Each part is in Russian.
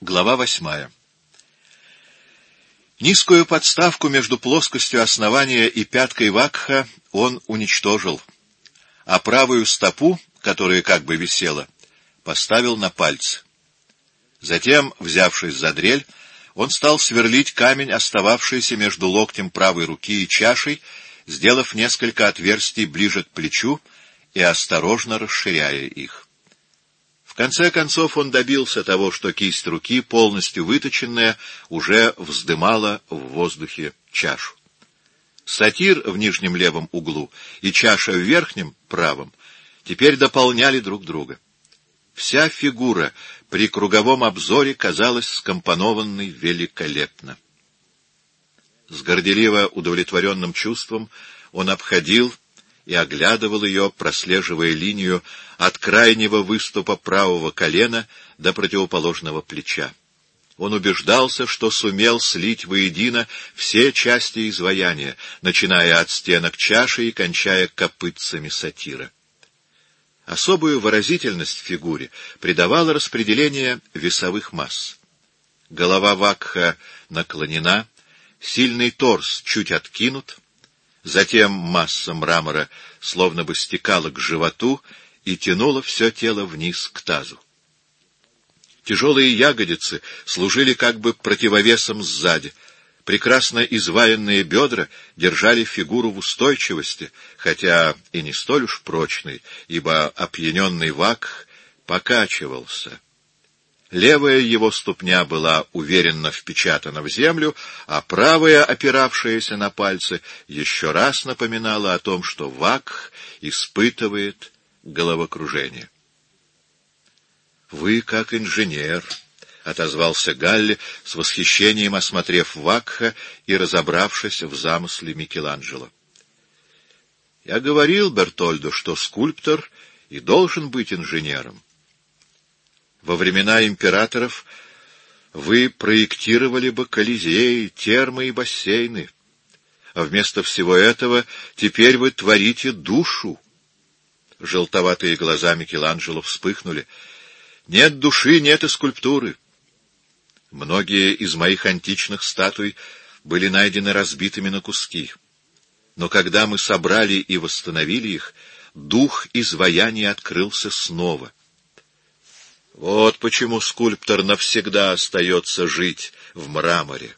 Глава 8. Низкую подставку между плоскостью основания и пяткой вакха он уничтожил, а правую стопу, которая как бы висела, поставил на пальцы. Затем, взявшись за дрель, он стал сверлить камень, остававшийся между локтем правой руки и чашей, сделав несколько отверстий ближе к плечу и осторожно расширяя их. В конце концов он добился того, что кисть руки, полностью выточенная, уже вздымала в воздухе чашу. Сатир в нижнем левом углу и чаша в верхнем правом теперь дополняли друг друга. Вся фигура при круговом обзоре казалась скомпонованной великолепно. С горделиво удовлетворенным чувством он обходил и оглядывал ее, прослеживая линию от крайнего выступа правого колена до противоположного плеча. Он убеждался, что сумел слить воедино все части изваяния, начиная от стенок чаши и кончая копытцами сатира. Особую выразительность фигуре придавало распределение весовых масс. Голова вакха наклонена, сильный торс чуть откинут, затем масса мрамора словно бы стекала к животу и тянула все тело вниз к тазу. Тяжелые ягодицы служили как бы противовесом сзади. Прекрасно изваянные бедра держали фигуру в устойчивости, хотя и не столь уж прочной, ибо опьяненный вакх покачивался. Левая его ступня была уверенно впечатана в землю, а правая, опиравшаяся на пальцы, еще раз напоминала о том, что вакх испытывает головокружение. — Вы как инженер, — отозвался Галли, с восхищением осмотрев вакха и разобравшись в замысле Микеланджело. — Я говорил Бертольду, что скульптор и должен быть инженером. Во времена императоров вы проектировали бы колизеи, термы и бассейны, а вместо всего этого теперь вы творите душу. Желтоватые глаза Микеланджело вспыхнули. Нет души, нет и скульптуры. Многие из моих античных статуй были найдены разбитыми на куски. Но когда мы собрали и восстановили их, дух изваяния открылся снова. Вот почему скульптор навсегда остается жить в мраморе.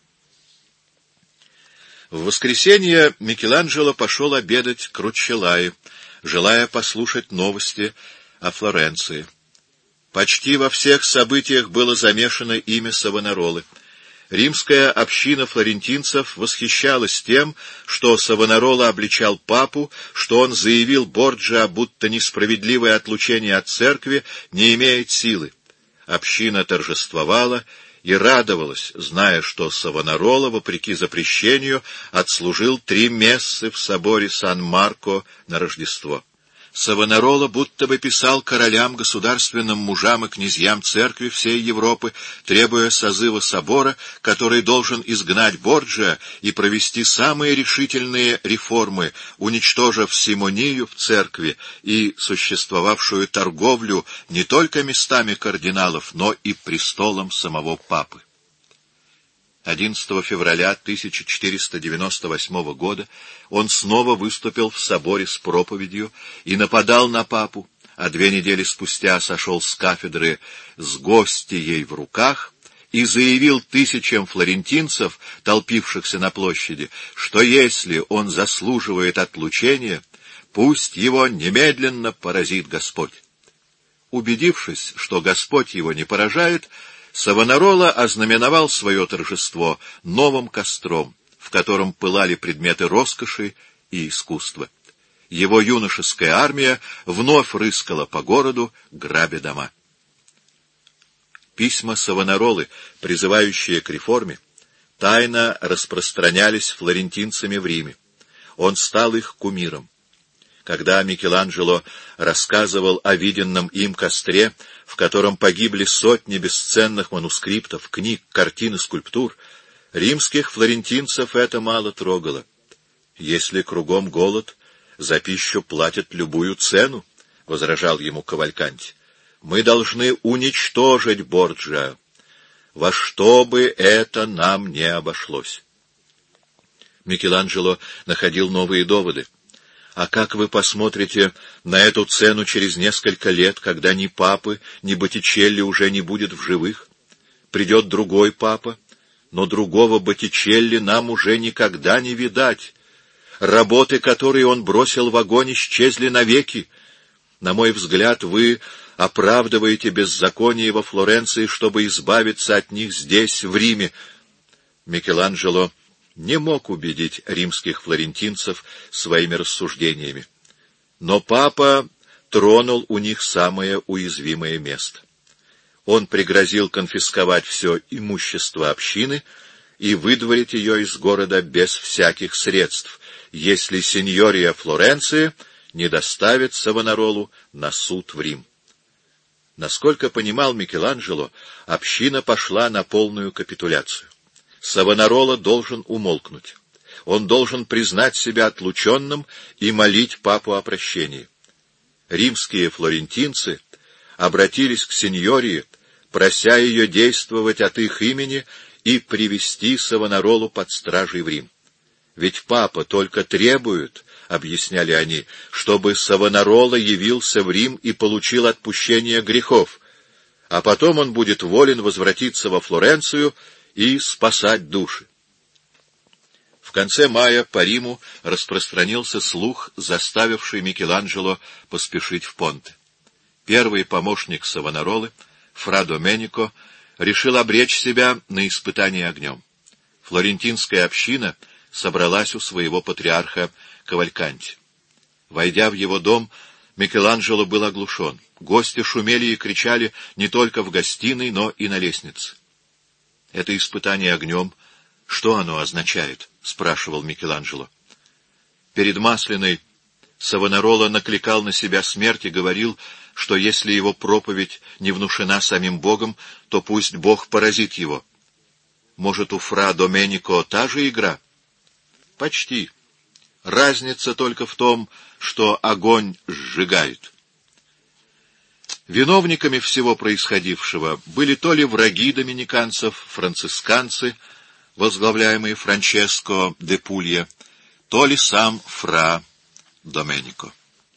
В воскресенье Микеланджело пошел обедать к Руччеллаи, желая послушать новости о Флоренции. Почти во всех событиях было замешано имя Савонаролы. Римская община флорентинцев восхищалась тем, что Савонарола обличал папу, что он заявил Борджиа, будто несправедливое отлучение от церкви не имеет силы. Община торжествовала и радовалась, зная, что Савонарола, вопреки запрещению, отслужил 3 мессы в соборе Сан-Марко на Рождество. Савонарола будто бы писал королям, государственным мужам и князьям церкви всей Европы, требуя созыва собора, который должен изгнать Борджиа и провести самые решительные реформы, уничтожив симонию в церкви и существовавшую торговлю не только местами кардиналов, но и престолом самого папы. 11 февраля 1498 года он снова выступил в соборе с проповедью и нападал на папу, а 2 недели спустя сошел с кафедры с гостией в руках и заявил тысячам флорентинцев, толпившихся на площади, что если он заслуживает отлучения, пусть его немедленно поразит Господь. Убедившись, что Господь его не поражает, Савонарола ознаменовал свое торжество новым костром, в котором пылали предметы роскоши и искусства. Его юношеская армия вновь рыскала по городу, грабя дома. Письма Савонаролы, призывающие к реформе, тайно распространялись флорентинцами в Риме. Он стал их кумиром. Когда Микеланджело рассказывал о виденном им костре, в котором погибли сотни бесценных манускриптов, книг, картин и скульптур, римских флорентинцев это мало трогало. Если кругом голод, за пищу платят любую цену, — возражал ему Кавальканти. Мы должны уничтожить Борджиа. во что бы это нам не обошлось. Микеланджело находил новые доводы. А как вы посмотрите на эту цену через несколько лет, когда ни папы, ни Боттичелли уже не будет в живых? Придет другой папа, но другого Боттичелли нам уже никогда не видать. Работы, которые он бросил в огонь, исчезли навеки. На мой взгляд, вы оправдываете беззаконие во Флоренции, чтобы избавиться от них здесь, в Риме. Микеланджело не мог убедить римских флорентинцев своими рассуждениями. Но папа тронул у них самое уязвимое место. Он пригрозил конфисковать все имущество общины и выдворить ее из города без всяких средств, если синьория Флоренции не доставит Савонаролу на суд в Рим. Насколько понимал Микеланджело, община пошла на полную капитуляцию. Савонарола должен умолкнуть. Он должен признать себя отлученным и молить папу о прощении. Римские флорентинцы обратились к синьории, прося ее действовать от их имени и привести Савонаролу под стражей в Рим. Ведь папа только требует, объясняли они, чтобы Савонарола явился в Рим и получил отпущение грехов, а потом он будет волен возвратиться во Флоренцию и спасать души. В конце мая по Риму распространился слух, заставивший Микеланджело поспешить в Понте. Первый помощник Савонаролы, фра Доменико, решил обречь себя на испытание огнем. Флорентинская община собралась у своего патриарха Кавальканти. Войдя в его дом, Микеланджело был оглушен. Гости шумели и кричали не только в гостиной, но и на лестнице. «Это испытание огнем, что оно означает?» — спрашивал Микеланджело. Перед Масленой Савонарола накликал на себя смерть и говорил, что если его проповедь не внушена самим Богом, то пусть Бог поразит его. Может, у фра Доменико та же игра? Почти. Разница только в том, что огонь сжигает. Виновниками всего происходившего были то ли враги доминиканцев, францисканцы, возглавляемые Франческо де Пулья, то ли сам фра Доменико.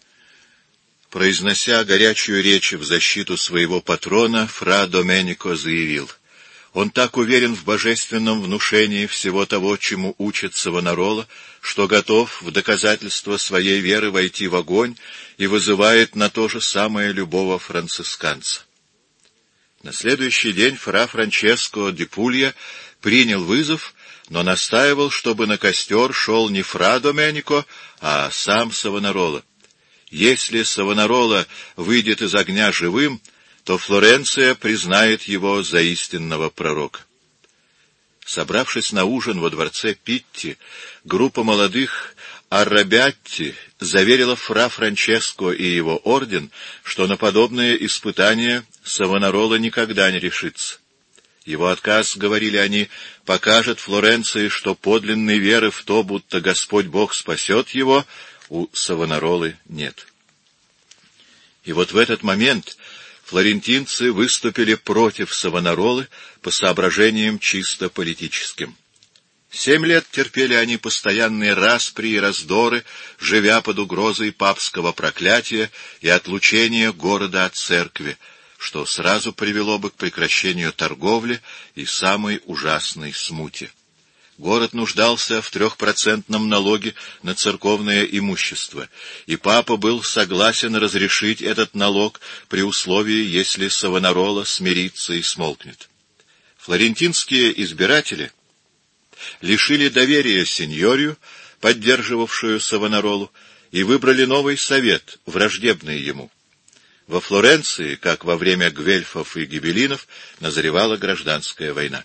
Произнося горячую речь в защиту своего патрона, фра Доменико заявил: он так уверен в божественном внушении всего того, чему учит Савонарола, что готов в доказательство своей веры войти в огонь и вызывает на то же самое любого францисканца. На следующий день фра Франческо де Пулья принял вызов, но настаивал, чтобы на костер шел не фра Доменико, а сам Савонарола. Если Савонарола выйдет из огня живым, то Флоренция признает его за истинного пророка. Собравшись на ужин во дворце Питти, группа молодых аррабиатти заверила фра Франческо и его орден, что на подобное испытание Савонарола никогда не решится. Его отказ, говорили они, покажет Флоренции, что подлинной веры в то, будто Господь Бог спасет его, у Савонаролы нет. И вот в этот момент флорентинцы выступили против Савонаролы по соображениям чисто политическим. 7 лет терпели они постоянные распри и раздоры, живя под угрозой папского проклятия и отлучения города от церкви, что сразу привело бы к прекращению торговли и самой ужасной смуте. Город нуждался в 3% налоге на церковное имущество, и папа был согласен разрешить этот налог при условии, если Савонарола смирится и смолкнет. Флорентинские избиратели лишили доверия синьорию, поддерживавшую Савонаролу, и выбрали новый совет, враждебный ему. Во Флоренции, как во время гвельфов и гибеллинов, назревала гражданская война.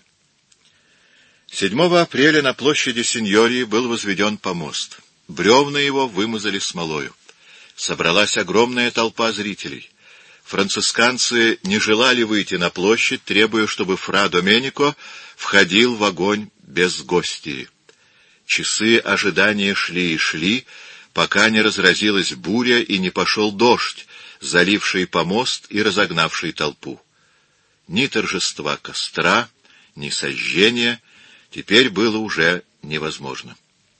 7 апреля на площади Синьории был возведен помост. Бревна его вымазали смолою. Собралась огромная толпа зрителей. Францисканцы не желали выйти на площадь, требуя, чтобы фра Доменико входил в огонь без гостии. Часы ожидания шли и шли, пока не разразилась буря и не пошел дождь, заливший помост и разогнавший толпу. Ни торжества костра, ни сожжения теперь было уже невозможно.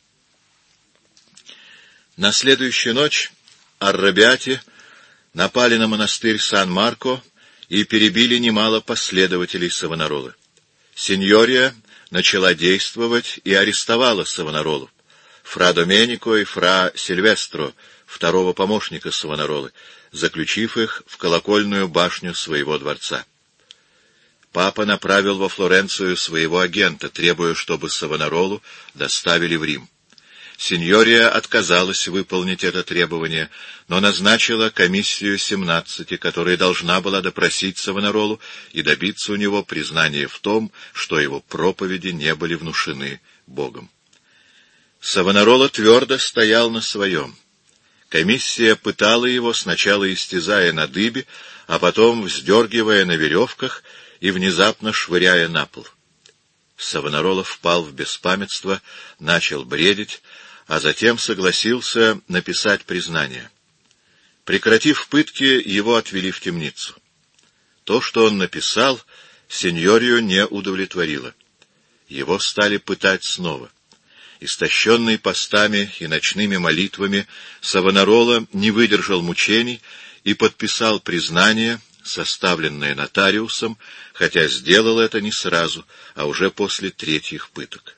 На следующую ночь аррабиати напали на монастырь Сан-Марко и перебили немало последователей Савонаролы. Синьория начала действовать и арестовала Савонаролу, фра Доменико и фра Сильвестро, второго помощника Савонаролы, заключив их в колокольную башню своего дворца. Папа направил во Флоренцию своего агента, требуя, чтобы Савонаролу доставили в Рим. Синьория отказалась выполнить это требование, но назначила комиссию 17, которая должна была допросить Савонаролу и добиться у него признания в том, что его проповеди не были внушены Богом. Савонарола твердо стоял на своем. Комиссия пытала его, сначала истязая на дыбе, а потом вздергивая на веревках и внезапно швыряя на пол. Савонарола впал в беспамятство, начал бредить, а затем согласился написать признание. Прекратив пытки, его отвели в темницу. То, что он написал, синьорию не удовлетворило. Его стали пытать снова. Истощенный постами и ночными молитвами, Савонарола не выдержал мучений и подписал признание, составленное нотариусом, хотя сделал это не сразу, а уже после третьих пыток.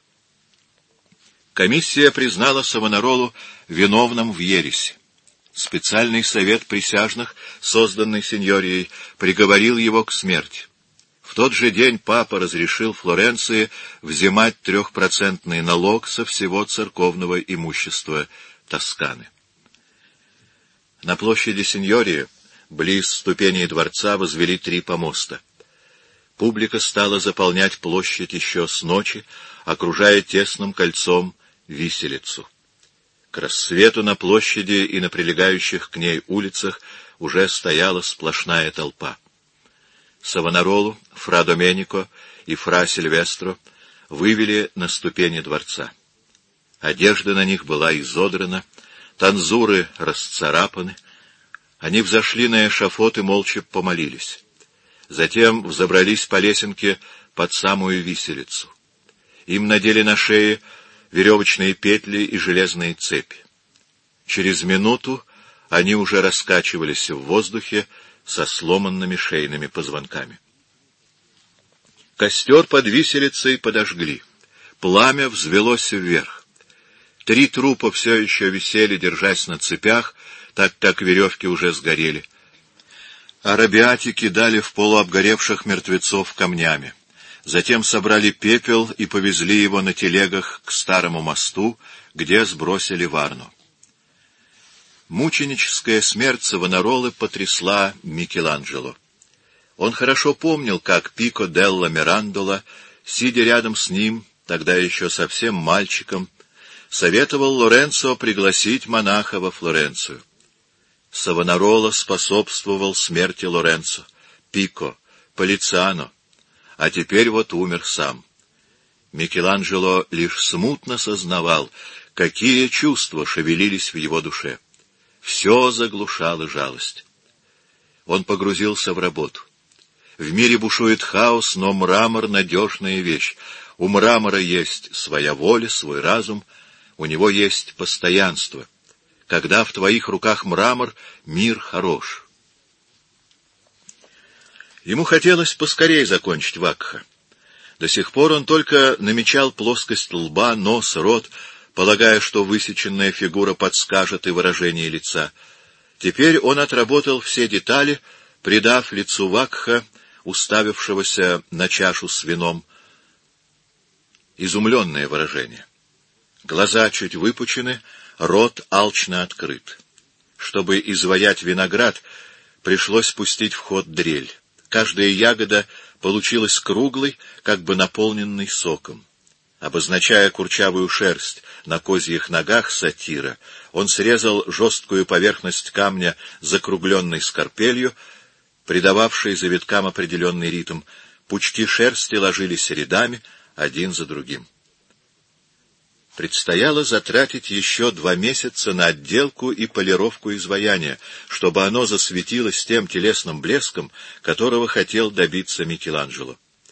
Комиссия признала Савонаролу виновным в ереси. Специальный совет присяжных, созданный синьорией, приговорил его к смерти. В тот же день папа разрешил Флоренции взимать 3% налог со всего церковного имущества Тосканы. На площади Синьории, близ ступеней дворца, возвели 3 помоста. Публика стала заполнять площадь еще с ночи, окружая тесным кольцом виселицу. К рассвету на площади и на прилегающих к ней улицах уже стояла сплошная толпа. Савонаролу, фра Доменико и фра Сильвестро вывели на ступени дворца. Одежда на них была изодрана, танзуры расцарапаны. Они взошли на эшафот и молча помолились. Затем взобрались по лесенке под самую виселицу. Им надели на шеи веревочные петли и железные цепи. Через минуту они уже раскачивались в воздухе со сломанными шейными позвонками. Костер под виселицей подожгли. Пламя взвелось вверх. 3 трупа все еще висели, держась на цепях, так как веревки уже сгорели. Аррабиати кидали в полуобгоревших мертвецов камнями. Затем собрали пепел и повезли его на телегах к старому мосту, где сбросили Варну. Мученическая смерть Савонаролы потрясла Микеланджело. Он хорошо помнил, как Пико делла Мирандола, сидя рядом с ним, тогда еще совсем мальчиком, советовал Лоренцо пригласить монаха во Флоренцию. Савонарола способствовал смерти Лоренцо, Пико, Полициано, а теперь вот умер сам. Микеланджело лишь смутно сознавал, какие чувства шевелились в его душе. Все заглушала жалость. Он погрузился в работу. В мире бушует хаос, но мрамор — надежная вещь. У мрамора есть своя воля, свой разум, у него есть постоянство. Когда в твоих руках мрамор, мир хорош. Ему хотелось поскорее закончить вакха. До сих пор он только намечал плоскость лба, нос, рот, полагая, что высеченная фигура подскажет и выражение лица. Теперь он отработал все детали, придав лицу вакха, уставившегося на чашу с вином, изумленное выражение. Глаза чуть выпучены, рот алчно открыт. Чтобы изваять виноград, пришлось пустить в ход дрель. Каждая ягода получилась круглой, как бы наполненной соком. Обозначая курчавую шерсть на козьих ногах сатира, он срезал жесткую поверхность камня закругленной скорпелью, придававшей завиткам определенный ритм. Пучки шерсти ложились рядами, один за другим. Предстояло затратить еще 2 месяца на отделку и полировку изваяния, чтобы оно засветилось тем телесным блеском, которого хотел добиться Микеланджело.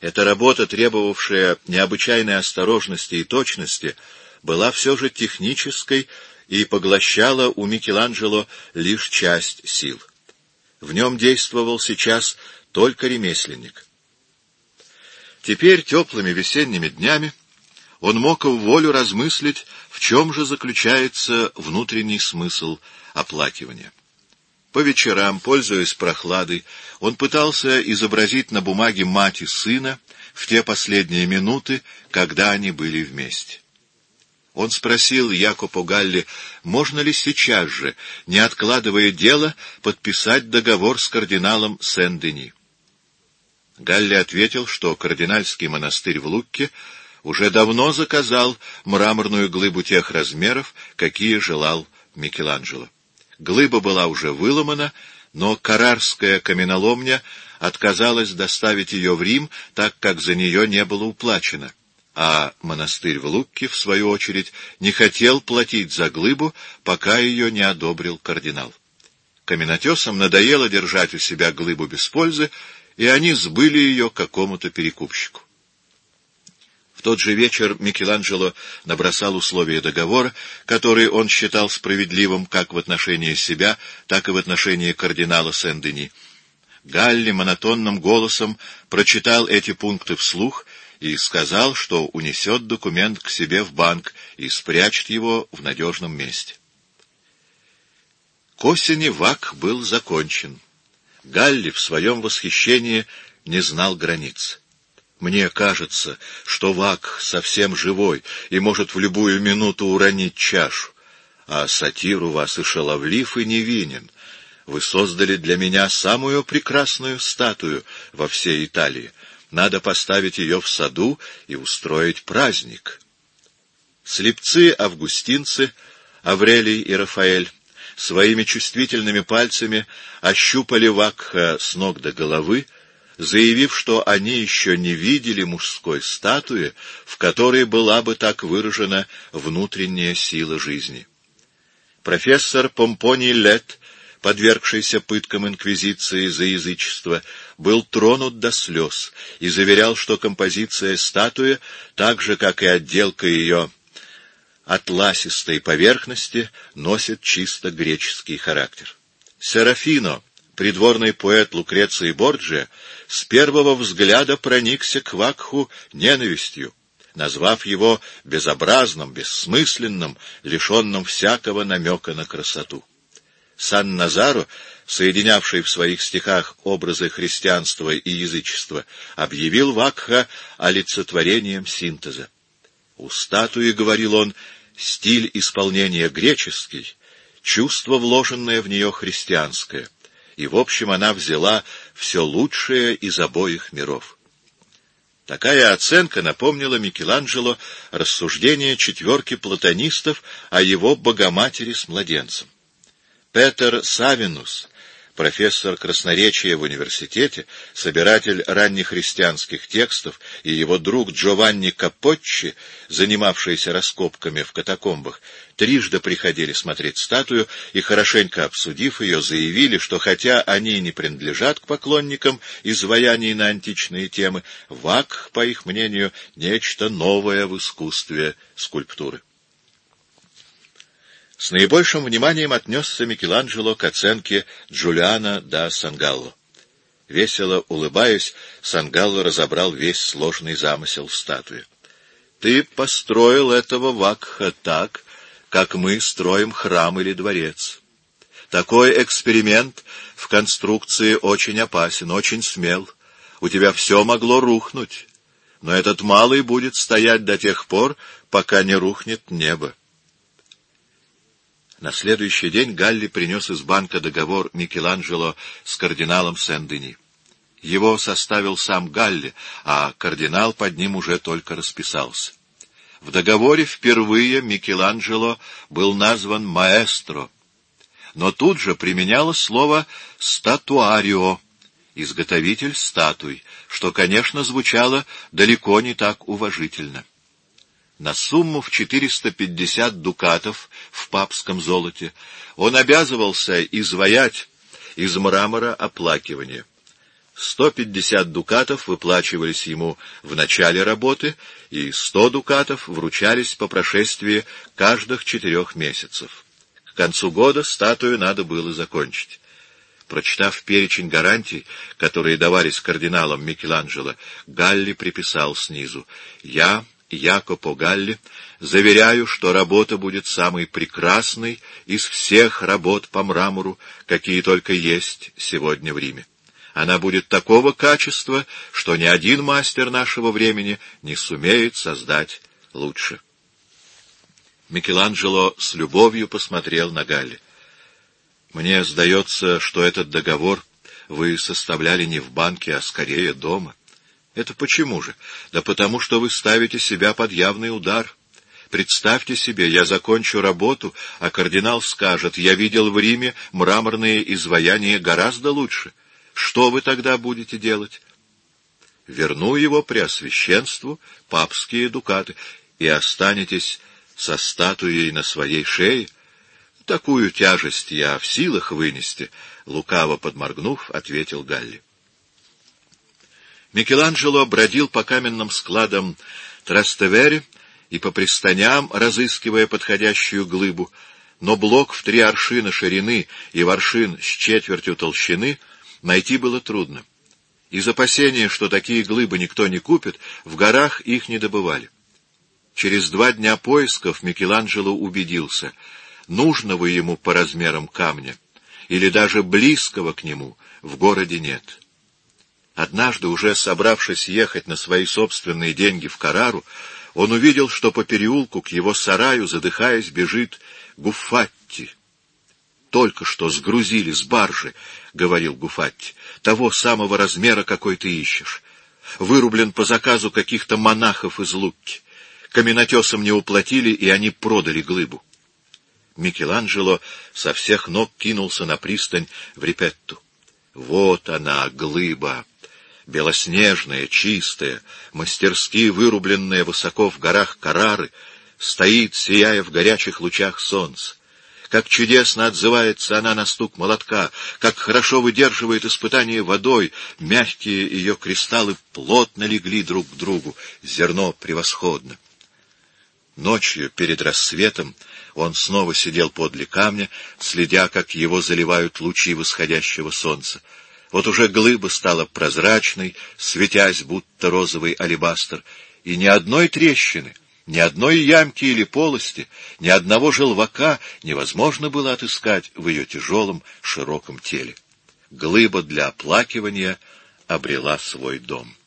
Эта работа, требовавшая необычайной осторожности и точности, была все же технической и поглощала у Микеланджело лишь часть сил. В нем действовал сейчас только ремесленник. Теперь, теплыми весенними днями, он мог вволю размыслить, в чем же заключается внутренний смысл оплакивания. По вечерам, пользуясь прохладой, он пытался изобразить на бумаге мать и сына в те последние минуты, когда они были вместе. Он спросил Якопо Галли, можно ли сейчас же, не откладывая дело, подписать договор с кардиналом Сен-Дени. Галли ответил, что кардинальский монастырь в Лукке уже давно заказал мраморную глыбу тех размеров, какие желал Микеланджело. Глыба была уже выломана, но Каррарская каменоломня отказалась доставить ее в Рим, так как за нее не было уплачено, а монастырь в Лукке, в свою очередь, не хотел платить за глыбу, пока ее не одобрил кардинал. Каменотесам надоело держать у себя глыбу без пользы, и они сбыли ее какому-то перекупщику. В тот же вечер Микеланджело набросал условия договора, который он считал справедливым как в отношении себя, так и в отношении кардинала Сен-Дени. Галли монотонным голосом прочитал эти пункты вслух и сказал, что унесет документ к себе в банк и спрячет его в надежном месте. К осени вак был закончен. Галли в своем восхищении не знал границ. «Мне кажется, что вак совсем живой и может в любую минуту уронить чашу. А сатир у вас и шаловлив, и невинен. Вы создали для меня самую прекрасную статую во всей Италии. Надо поставить ее в саду и устроить праздник». Слепцы-августинцы, Аврелий и Рафаэль, своими чувствительными пальцами ощупали Вакха с ног до головы, заявив, что они еще не видели мужской статуи, в которой была бы так выражена внутренняя сила жизни. Профессор Помпоний Лет, подвергшийся пыткам инквизиции за язычество, был тронут до слез и заверял, что композиция статуи, так же, как и отделка ее атласистой поверхности, носит чисто греческий характер. Серафино, придворный поэт Лукреции Борджиа, с первого взгляда проникся к Вакху ненавистью, назвав его безобразным, бессмысленным, лишенным всякого намека на красоту. Сан-Назаро, соединявший в своих стихах образы христианства и язычества, объявил Вакха олицетворением синтеза. У статуи, говорил он, стиль исполнения греческий, чувство, вложенное в нее, христианское, и, в общем, она взяла все лучшее из обоих миров. Такая оценка напомнила Микеланджело рассуждения четверки платонистов о его Богоматери с младенцем. Петер Савинус, профессор красноречия в университете, собиратель раннехристианских текстов, и его друг Джованни Капоччи, занимавшиеся раскопками в катакомбах, трижды приходили смотреть статую и, хорошенько обсудив ее, заявили, что хотя они не принадлежат к поклонникам изваяний на античные темы, Вакх, по их мнению, нечто новое в искусстве скульптуры. С наибольшим вниманием отнесся Микеланджело к оценке Джулиано да Сангалло. Весело улыбаясь, Сангалло разобрал весь сложный замысел в статуе. «Ты построил этого Вакха так, как мы строим храм или дворец. Такой эксперимент в конструкции очень опасен, очень смел. У тебя все могло рухнуть, но этот малый будет стоять до тех пор, пока не рухнет небо». На следующий день Галли принес из банка договор Микеланджело с кардиналом Сен-Дени. Его составил сам Галли, а кардинал под ним уже только расписался. В договоре впервые Микеланджело был назван маэстро, но тут же применялось слово «статуарио» — изготовитель статуй, что, конечно, звучало далеко не так уважительно. На сумму в 450 дукатов в папском золоте он обязывался изваять из мрамора оплакивание. 150 дукатов выплачивались ему в начале работы, и 100 дукатов вручались по прошествии каждых 4 месяцев. К концу года статую надо было закончить. Прочитав перечень гарантий, которые давались кардиналам Микеланджело, Галли приписал снизу: «Я, Якопо Галли, заверяю, что работа будет самой прекрасной из всех работ по мрамору, какие только есть сегодня в Риме. Она будет такого качества, что ни один мастер нашего времени не сумеет создать лучше». Микеланджело с любовью посмотрел на Галли. «Мне сдается, что этот договор вы составляли не в банке, а скорее дома». «Это почему же?» «Да потому, что вы ставите себя под явный удар. Представьте себе, я закончу работу, а кардинал скажет: я видел в Риме мраморные изваяния гораздо лучше. Что вы тогда будете делать?» «Верну его преосвященству, папские дукаты, и останетесь со статуей на своей шее. Такую тяжесть я в силах вынести», — лукаво подморгнув, ответил Галли. Микеланджело бродил по каменным складам Трастевере и по пристаням, разыскивая подходящую глыбу, но блок в 3 аршина ширины и в аршин с 1/4 толщины найти было трудно. Из опасения, что такие глыбы никто не купит, в горах их не добывали. Через 2 дня поисков Микеланджело убедился: нужного ему по размерам камня или даже близкого к нему в городе нет. Однажды, уже собравшись ехать на свои собственные деньги в Каррару, он увидел, что по переулку к его сараю, задыхаясь, бежит Гуффати. «Только что сгрузили с баржи, — говорил Гуффати, — того самого размера, какой ты ищешь. Вырублен по заказу каких-то монахов из Лукки. Каменотесам не уплатили, и они продали глыбу». Микеланджело со всех ног кинулся на пристань в Рипетту. Вот она, глыба! Белоснежная, чистая, мастерски вырубленная высоко в горах Каррары, стоит, сияя в горячих лучах солнца. Как чудесно отзывается она на стук молотка, как хорошо выдерживает испытание водой, мягкие ее кристаллы плотно легли друг к другу, зерно превосходно. Ночью, перед рассветом, он снова сидел подле камня, следя, как его заливают лучи восходящего солнца. Вот уже глыба стала прозрачной, светясь, будто розовый алебастр, и ни одной трещины, ни одной ямки или полости, ни одного желвака невозможно было отыскать в ее тяжелом, широком теле. Глыба для оплакивания обрела свой дом.